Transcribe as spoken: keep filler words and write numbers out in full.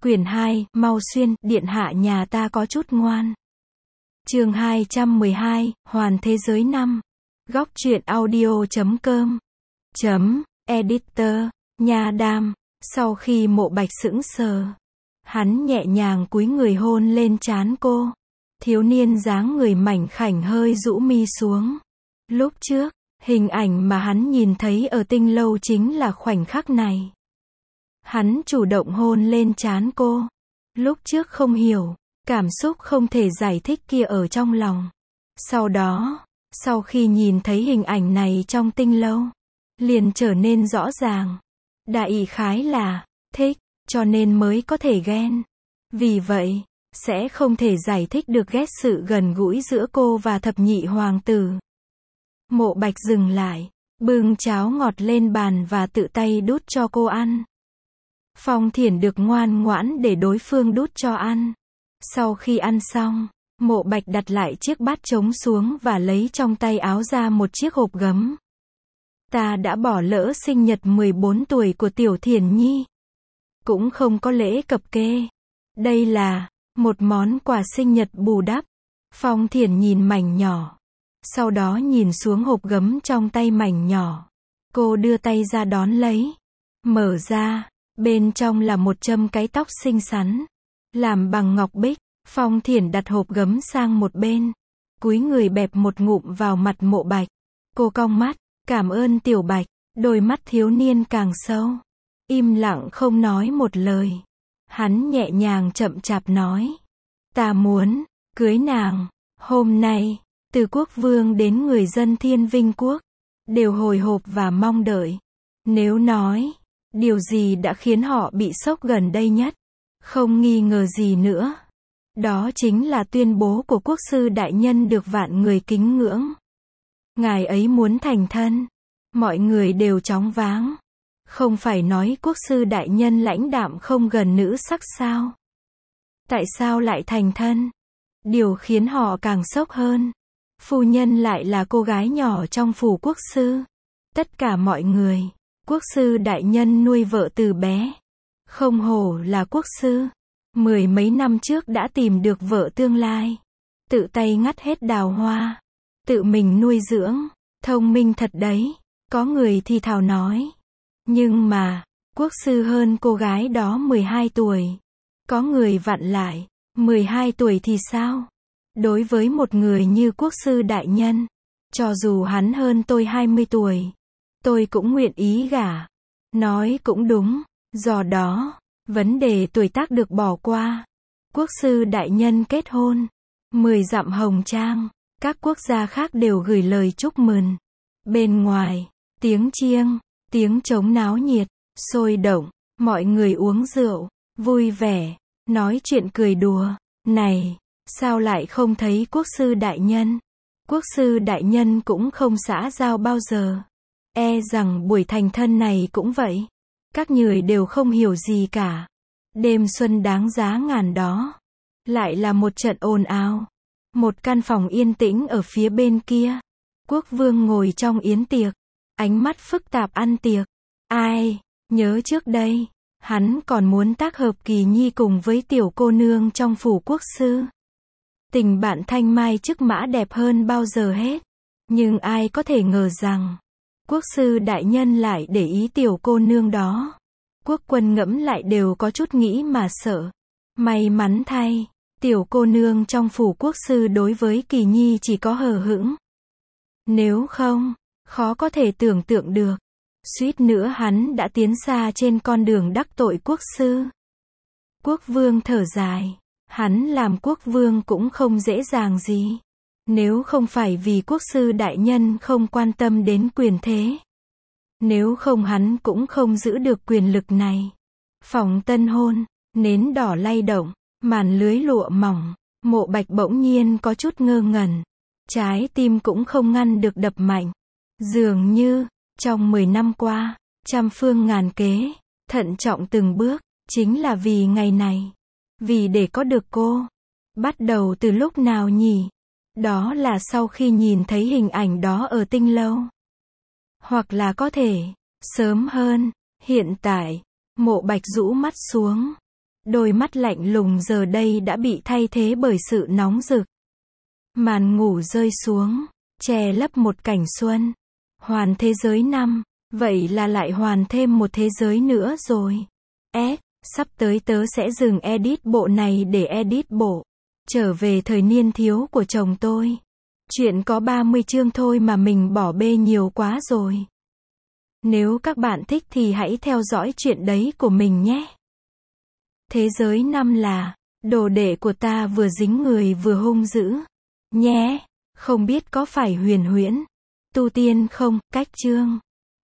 Quyển hai, Mau Xuyên, điện hạ nhà ta có chút ngoan. Chương hai trăm mười hai, Hoàn thế giới năm. Góc truyện audio chấm com. Chấm, editor, Nha Đam. Sau khi Mộ Bạch sững sờ, hắn nhẹ nhàng cúi người hôn lên trán cô. Thiếu niên dáng người mảnh khảnh hơi rũ mi xuống. Lúc trước, hình ảnh mà hắn nhìn thấy ở tinh lâu chính là khoảnh khắc này. Hắn chủ động hôn lên trán cô. Lúc trước không hiểu, cảm xúc không thể giải thích kia ở trong lòng. Sau đó, sau khi nhìn thấy hình ảnh này trong tinh lâu, liền trở nên rõ ràng. Đại khái là, thích, cho nên mới có thể ghen. Vì vậy, sẽ không thể giải thích được ghét sự gần gũi giữa cô và thập nhị hoàng tử. Mộ Bạch dừng lại, bưng cháo ngọt lên bàn và tự tay đút cho cô ăn. Phong Thiển được ngoan ngoãn để đối phương đút cho ăn. Sau khi ăn xong, Mộ Bạch đặt lại chiếc bát trống xuống và lấy trong tay áo ra một chiếc hộp gấm. Ta đã bỏ lỡ sinh nhật mười bốn tuổi của Tiểu Thiển Nhi. Cũng không có lễ cập kê. Đây là một món quà sinh nhật bù đắp. Phong Thiển nhìn mảnh nhỏ. Sau đó nhìn xuống hộp gấm trong tay mảnh nhỏ. Cô đưa tay ra đón lấy. Mở ra, bên trong là một châm cái tóc xinh xắn, làm bằng ngọc bích. Phong Thiển đặt hộp gấm sang một bên, cúi người bẹp một ngụm vào mặt Mộ Bạch. Cô cong mắt, cảm ơn Tiểu Bạch. Đôi mắt thiếu niên càng sâu, im lặng không nói một lời. Hắn nhẹ nhàng chậm chạp nói, ta muốn cưới nàng. Hôm nay, từ quốc vương đến người dân Thiên Vinh quốc, đều hồi hộp và mong đợi. Nếu nói, điều gì đã khiến họ bị sốc gần đây nhất, không nghi ngờ gì nữa, đó chính là tuyên bố của quốc sư đại nhân được vạn người kính ngưỡng. Ngài ấy muốn thành thân. Mọi người đều choáng váng. Không phải nói quốc sư đại nhân lãnh đạm không gần nữ sắc sao? Tại sao lại thành thân? Điều khiến họ càng sốc hơn, phu nhân lại là cô gái nhỏ trong phủ quốc sư. Tất cả mọi người, quốc sư đại nhân nuôi vợ từ bé. Không hổ là quốc sư. Mười mấy năm trước đã tìm được vợ tương lai. Tự tay ngắt hết đào hoa. Tự mình nuôi dưỡng. Thông minh thật đấy. Có người thì thào nói. Nhưng mà, quốc sư hơn cô gái đó mười hai tuổi. Có người vặn lại. mười hai tuổi thì sao? Đối với một người như quốc sư đại nhân, cho dù hắn hơn tôi hai mươi tuổi, tôi cũng nguyện ý gả. Nói cũng đúng. Do đó, vấn đề tuổi tác được bỏ qua. Quốc sư đại nhân kết hôn. Mười dặm hồng trang. Các quốc gia khác đều gửi lời chúc mừng. Bên ngoài, tiếng chiêng, tiếng trống náo nhiệt, sôi động. Mọi người uống rượu, vui vẻ, nói chuyện cười đùa. Này, sao lại không thấy quốc sư đại nhân? Quốc sư đại nhân cũng không xã giao bao giờ. E rằng buổi thành thân này cũng vậy. Các người đều không hiểu gì cả. Đêm xuân đáng giá ngàn đó. Lại là một trận ồn ào. Một căn phòng yên tĩnh ở phía bên kia. Quốc vương ngồi trong yến tiệc. Ánh mắt phức tạp ăn tiệc. Ai, nhớ trước đây, hắn còn muốn tác hợp Kỳ Nhi cùng với tiểu cô nương trong phủ quốc sư. Tình bạn thanh mai trúc mã đẹp hơn bao giờ hết. Nhưng ai có thể ngờ rằng, quốc sư đại nhân lại để ý tiểu cô nương đó. Quốc quân ngẫm lại đều có chút nghĩ mà sợ. May mắn thay, tiểu cô nương trong phủ quốc sư đối với Kỳ Nhi chỉ có hờ hững. Nếu không, khó có thể tưởng tượng được. Suýt nữa hắn đã tiến xa trên con đường đắc tội quốc sư. Quốc vương thở dài. Hắn làm quốc vương cũng không dễ dàng gì. Nếu không phải vì quốc sư đại nhân không quan tâm đến quyền thế. Nếu không hắn cũng không giữ được quyền lực này. Phòng tân hôn, nến đỏ lay động, màn lưới lụa mỏng. Mộ Bạch bỗng nhiên có chút ngơ ngẩn. Trái tim cũng không ngăn được đập mạnh. Dường như, trong mười năm qua, trăm phương ngàn kế, thận trọng từng bước, chính là vì ngày này. Vì để có được cô. Bắt đầu từ lúc nào nhỉ? Đó là sau khi nhìn thấy hình ảnh đó ở tinh lâu. Hoặc là có thể, sớm hơn, hiện tại. Mộ Bạch rũ mắt xuống. Đôi mắt lạnh lùng giờ đây đã bị thay thế bởi sự nóng rực. Màn ngủ rơi xuống, che lấp một cảnh xuân. Hoàn thế giới năm, vậy là lại hoàn thêm một thế giới nữa rồi. S, sắp tới tớ sẽ dừng edit bộ này để edit bộ trở về thời niên thiếu của chồng tôi. Chuyện có ba mươi chương thôi mà mình bỏ bê nhiều quá rồi. Nếu các bạn thích thì hãy theo dõi chuyện đấy của mình nhé. Thế giới năm là, đồ đệ của ta vừa dính người vừa hung dữ. Nhé, không biết có phải huyền huyễn, tu tiên không, cách chương.